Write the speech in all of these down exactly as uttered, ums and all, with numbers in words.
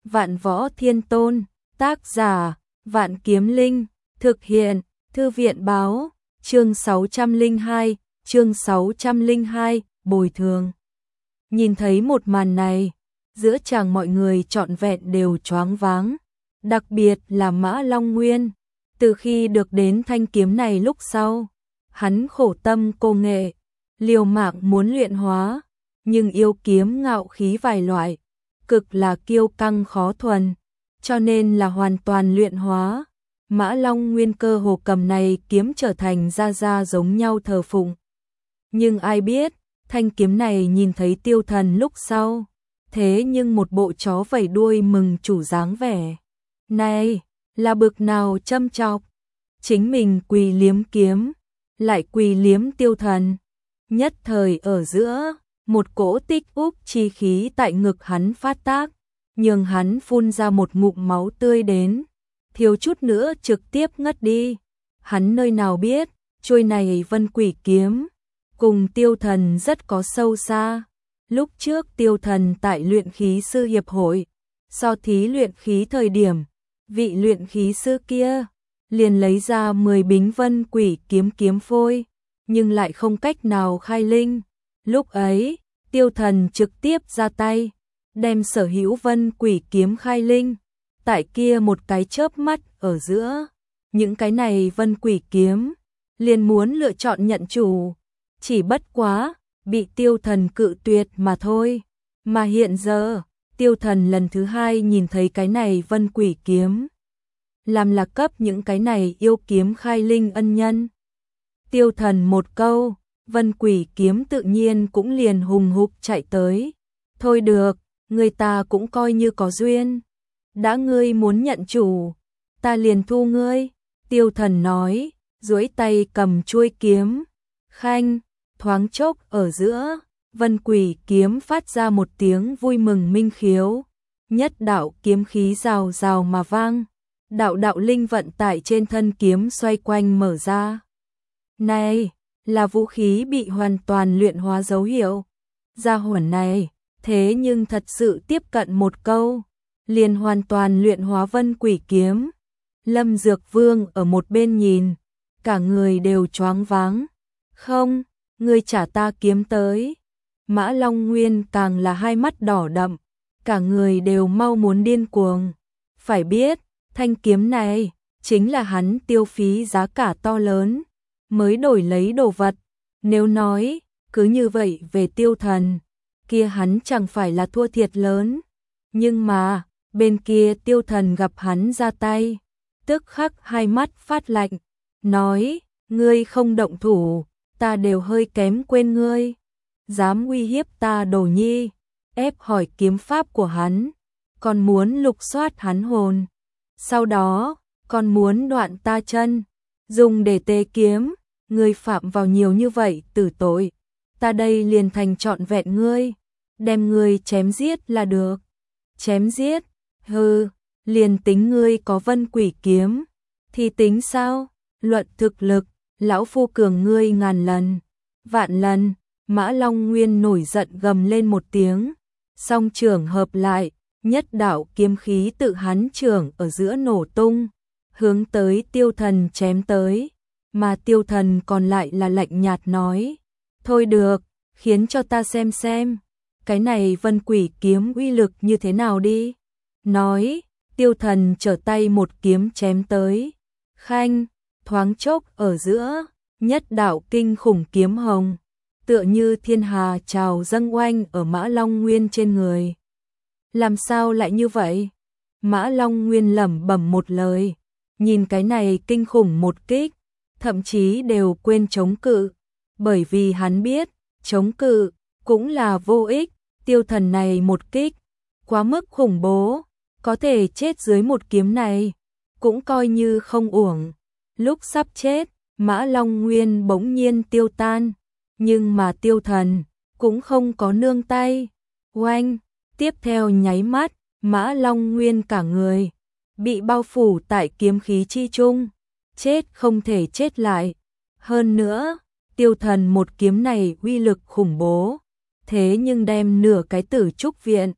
Vạn Võ Thiên Tôn, tác giả, Vạn Kiếm Linh, thực hiện, Thư viện báo, chương sáu trăm lẻ hai, chương sáu trăm lẻ hai, bồi thường. Nhìn thấy một màn này, giữa chàng mọi người trọn vẹn đều choáng váng, đặc biệt là Mã Long Nguyên, từ khi được đến thanh kiếm này lúc sau, hắn khổ tâm cô nghệ, liều mạng muốn luyện hóa, nhưng yêu kiếm ngạo khí vài loại, cực là kiêu căng khó thuần, cho nên là hoàn toàn luyện hóa. Mã Long Nguyên cơ hồ cầm này kiếm trở thành ra ra giống nhau thờ phụng. Nhưng ai biết, thanh kiếm này nhìn thấy Tiêu Thần lúc sau, thế nhưng một bộ chó vẩy đuôi mừng chủ dáng vẻ. Này, là bực nào châm chọc, chính mình quỳ liếm kiếm, lại quỳ liếm Tiêu Thần. Nhất thời ở giữa, một cỗ tích úp chi khí tại ngực hắn phát tác, nhường hắn phun ra một ngụm máu tươi đến, thiếu chút nữa trực tiếp ngất đi. Hắn nơi nào biết, chuôi này Vân Quỷ kiếm cùng Tiêu Thần rất có sâu xa. Lúc trước Tiêu Thần tại luyện khí sư hiệp hội, so thí luyện khí thời điểm, vị luyện khí sư kia liền lấy ra mười bính Vân Quỷ kiếm kiếm phôi, nhưng lại không cách nào khai linh. Lúc ấy, Tiêu Thần trực tiếp ra tay, đem sở hữu Vân Quỷ kiếm khai linh. Tại kia một cái chớp mắt ở giữa, những cái này Vân Quỷ kiếm liền muốn lựa chọn nhận chủ, chỉ bất quá bị Tiêu Thần cự tuyệt mà thôi. Mà hiện giờ, Tiêu Thần lần thứ hai nhìn thấy cái này Vân Quỷ kiếm, làm là cấp những cái này yêu kiếm khai linh ân nhân. Tiêu Thần một câu, Vân Quỷ kiếm tự nhiên cũng liền hùng hục chạy tới. Thôi được, người ta cũng coi như có duyên. Đã ngươi muốn nhận chủ, ta liền thu ngươi. Tiêu Thần nói, duỗi tay cầm chuôi kiếm. Khanh, thoáng chốc ở giữa, Vân Quỷ kiếm phát ra một tiếng vui mừng minh khiếu. Nhất đạo kiếm khí rào rào mà vang. Đạo đạo linh vận tại trên thân kiếm xoay quanh mở ra. Này, là vũ khí bị hoàn toàn luyện hóa dấu hiệu. Gia hỏa này, thế nhưng thật sự tiếp cận một câu, liền hoàn toàn luyện hóa Vân Quỷ kiếm. Lâm Dược Vương ở một bên nhìn, cả người đều choáng váng. Không, ngươi trả ta kiếm tới. Mã Long Nguyên càng là hai mắt đỏ đậm, cả người đều mau muốn điên cuồng. Phải biết, thanh kiếm này chính là hắn tiêu phí giá cả to lớn mới đổi lấy đồ vật. Nếu nói cứ như vậy về Tiêu Thần, kia hắn chẳng phải là thua thiệt lớn. Nhưng mà bên kia Tiêu Thần gặp hắn ra tay, tức khắc hai mắt phát lạnh, nói, ngươi không động thủ, ta đều hơi kém quên ngươi. Dám uy hiếp ta đồ nhi, ép hỏi kiếm pháp của hắn, còn muốn lục soát hắn hồn, sau đó còn muốn đoạn ta chân, dùng để tế kiếm. Ngươi phạm vào nhiều như vậy tử tội, ta đây liền thành trọn vẹn ngươi, đem ngươi chém giết là được. Chém giết? Hừ, liền tính ngươi có Vân Quỷ kiếm thì tính sao? Luận thực lực, lão phu cường ngươi ngàn lần, vạn lần. Mã Long Nguyên nổi giận gầm lên một tiếng, song trưởng hợp lại, nhất đạo kiếm khí tự hắn trưởng ở giữa nổ tung, hướng tới Tiêu Thần chém tới. Mà Tiêu Thần còn lại là lạnh nhạt nói, thôi được, khiến cho ta xem xem, cái này Vân Quỷ kiếm uy lực như thế nào đi. Nói, Tiêu Thần trở tay một kiếm chém tới. Khanh, thoáng chốc ở giữa, nhất đạo kinh khủng kiếm hồng, tựa như thiên hà trào dâng oanh ở Mã Long Nguyên trên người. Làm sao lại như vậy? Mã Long Nguyên lẩm bẩm một lời, nhìn cái này kinh khủng một kích, thậm chí đều quên chống cự, bởi vì hắn biết, chống cự cũng là vô ích. Tiêu Thần này một kích, quá mức khủng bố, có thể chết dưới một kiếm này, cũng coi như không uổng. Lúc sắp chết, Mã Long Nguyên bỗng nhiên tiêu tan, nhưng mà Tiêu Thần cũng không có nương tay. Oanh, tiếp theo nháy mắt, Mã Long Nguyên cả người bị bao phủ tại kiếm khí chi trung, chết không thể chết lại. Hơn nữa, Tiêu Thần một kiếm này uy lực khủng bố, thế nhưng đem nửa cái Tử Trúc viện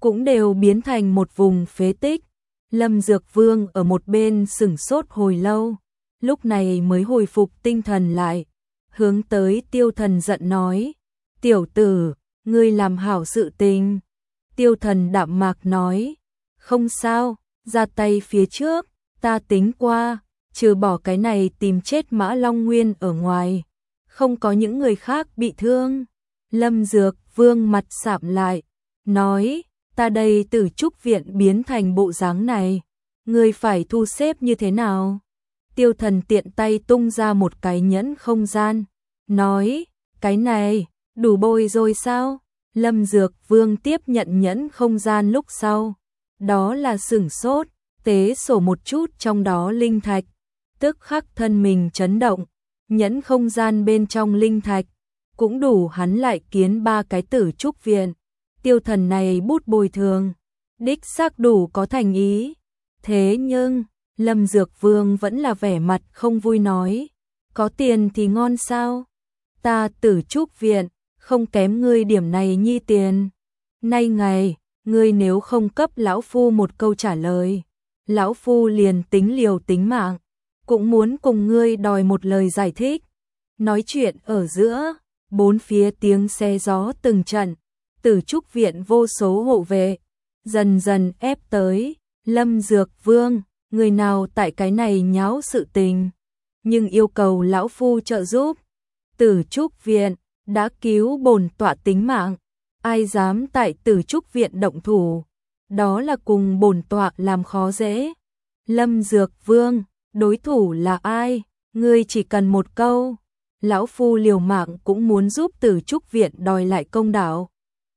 cũng đều biến thành một vùng phế tích. Lâm Dược Vương ở một bên sửng sốt hồi lâu, lúc này mới hồi phục tinh thần lại, hướng tới Tiêu Thần giận nói, tiểu tử, ngươi làm hảo sự tình. Tiêu Thần đạm mạc nói, không sao, ra tay phía trước, ta tính qua, trừ bỏ cái này tìm chết Mã Long Nguyên ở ngoài, không có những người khác bị thương. Lâm Dược Vương mặt sạm lại, nói, ta đây Tử Trúc viện biến thành bộ dáng này, ngươi phải thu xếp như thế nào? Tiêu Thần tiện tay tung ra một cái nhẫn không gian, nói, cái này, đủ bồi rồi sao? Lâm Dược Vương tiếp nhận nhẫn không gian lúc sau, đó là sửng sốt, tế sổ một chút trong đó linh thạch, tức khắc thân mình chấn động, nhẫn không gian bên trong linh thạch, cũng đủ hắn lại kiến ba cái Tử Trúc viện. Tiêu Thần này bút bồi thường, đích xác đủ có thành ý. Thế nhưng, Lâm Dược Vương vẫn là vẻ mặt không vui nói, có tiền thì ngon sao? Ta Tử Trúc viện, không kém ngươi điểm này nhi tiền. Nay ngày, ngươi nếu không cấp lão phu một câu trả lời, lão phu liền tính liều tính mạng, cũng muốn cùng ngươi đòi một lời giải thích. Nói chuyện ở giữa, bốn phía tiếng xe gió từng trận, Tử Trúc viện vô số hộ vệ, dần dần ép tới. Lâm Dược Vương, người nào tại cái này nháo sự tình, nhưng yêu cầu lão phu trợ giúp. Tử Trúc viện đã cứu bổn tọa tính mạng, ai dám tại Tử Trúc viện động thủ, đó là cùng bổn tọa làm khó dễ. Lâm Dược Vương, đối thủ là ai? Ngươi chỉ cần một câu, lão phu liều mạng cũng muốn giúp Tử Trúc viện đòi lại công đạo.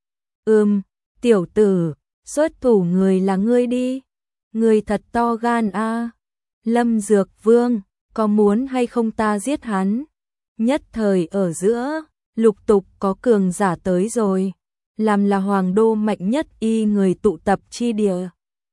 Ừm, tiểu tử, xuất thủ người là ngươi đi. Ngươi thật to gan a. À. Lâm Dược Vương, có muốn hay không ta giết hắn? Nhất thời ở giữa, lục tục có cường giả tới rồi, làm là hoàng đô mạnh nhất y người tụ tập chi địa.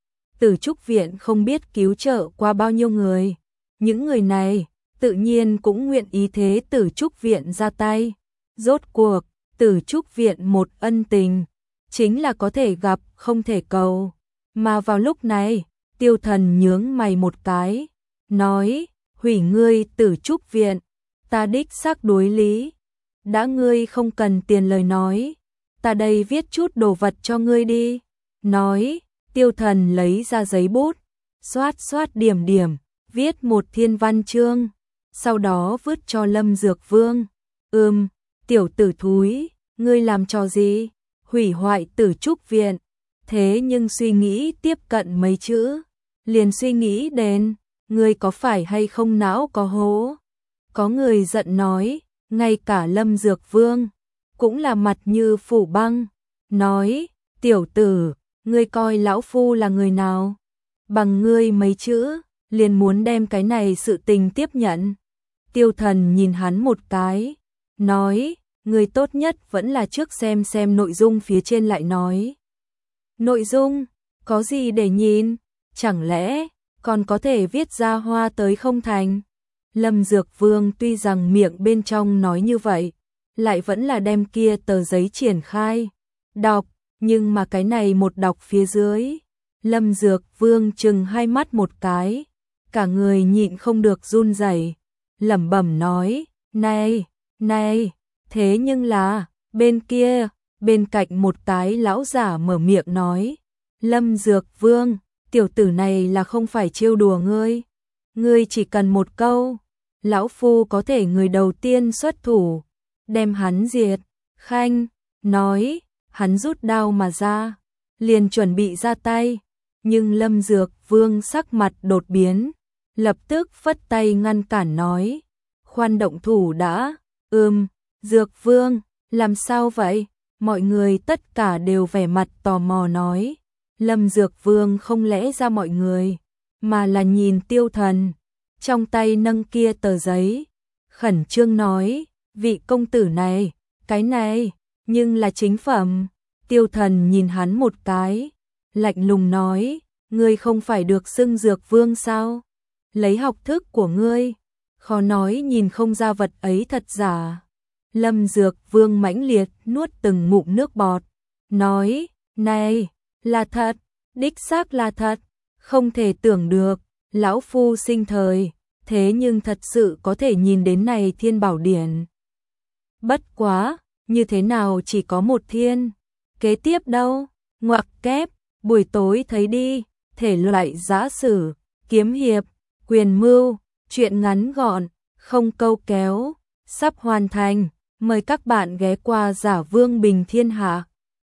Tử Trúc viện không biết cứu trợ qua bao nhiêu người, những người này tự nhiên cũng nguyện ý thế Tử Trúc viện ra tay. Rốt cuộc, Tử Trúc viện một ân tình, chính là có thể gặp không thể cầu. Mà vào lúc này, Tiêu Thần nhướng mày một cái, nói, hủy ngươi Tử Trúc viện, ta đích xác đối lý. Đã ngươi không cần tiền lời nói, ta đây viết chút đồ vật cho ngươi đi. Nói, Tiêu Thần lấy ra giấy bút, xoát xoát điểm điểm, viết một thiên văn chương, sau đó vứt cho Lâm Dược Vương. Ừm, tiểu tử thúi, ngươi làm trò gì? Hủy hoại Tử Trúc viện. Thế nhưng suy nghĩ tiếp cận mấy chữ, liền suy nghĩ đến, ngươi có phải hay không não có hố? Có người giận nói, ngay cả Lâm Dược Vương cũng là mặt như phủ băng, nói, tiểu tử, ngươi coi lão phu là người nào? Bằng ngươi mấy chữ, liền muốn đem cái này sự tình tiếp nhận. Tiêu Thần nhìn hắn một cái, nói, ngươi tốt nhất vẫn là trước xem xem nội dung phía trên lại nói. Nội dung, có gì để nhìn? Chẳng lẽ còn có thể viết ra hoa tới không thành? Lâm Dược Vương tuy rằng miệng bên trong nói như vậy, lại vẫn là đem kia tờ giấy triển khai, đọc, nhưng mà cái này một đọc phía dưới, Lâm Dược Vương chừng hai mắt một cái, cả người nhịn không được run rẩy, lẩm bẩm nói, này, này, thế nhưng là, bên kia, bên cạnh một cái lão giả mở miệng nói, Lâm Dược Vương, tiểu tử này là không phải trêu đùa ngươi, ngươi chỉ cần một câu, lão phu có thể người đầu tiên xuất thủ, đem hắn diệt. Khanh, nói, hắn rút đao mà ra, liền chuẩn bị ra tay, nhưng Lâm Dược Vương sắc mặt đột biến, lập tức phất tay ngăn cản nói, khoan động thủ đã. Ừm, Dược Vương, làm sao vậy? Mọi người tất cả đều vẻ mặt tò mò nói, Lâm Dược Vương không lẽ ra mọi người, mà là nhìn Tiêu Thần, trong tay nâng kia tờ giấy, khẩn trương nói, vị công tử này, cái này, nhưng là chính phẩm. Tiêu Thần nhìn hắn một cái, lạnh lùng nói, ngươi không phải được xưng Dược Vương sao? Lấy học thức của ngươi, khó nói nhìn không ra vật ấy thật giả. Lâm Dược Vương mãnh liệt nuốt từng ngụm nước bọt, nói, này, Là thật, đích xác là thật, không thể tưởng được, lão phu sinh thời, thế nhưng thật sự có thể nhìn đến này thiên bảo điển. Bất quá, như thế nào chỉ có một thiên, kế tiếp đâu, ngoặc kép, buổi tối thấy đi, thể loại giã sử, kiếm hiệp, quyền mưu, truyện ngắn gọn, không câu kéo, sắp hoàn thành, mời các bạn ghé qua Giả Vương Bình Thiên Hạ.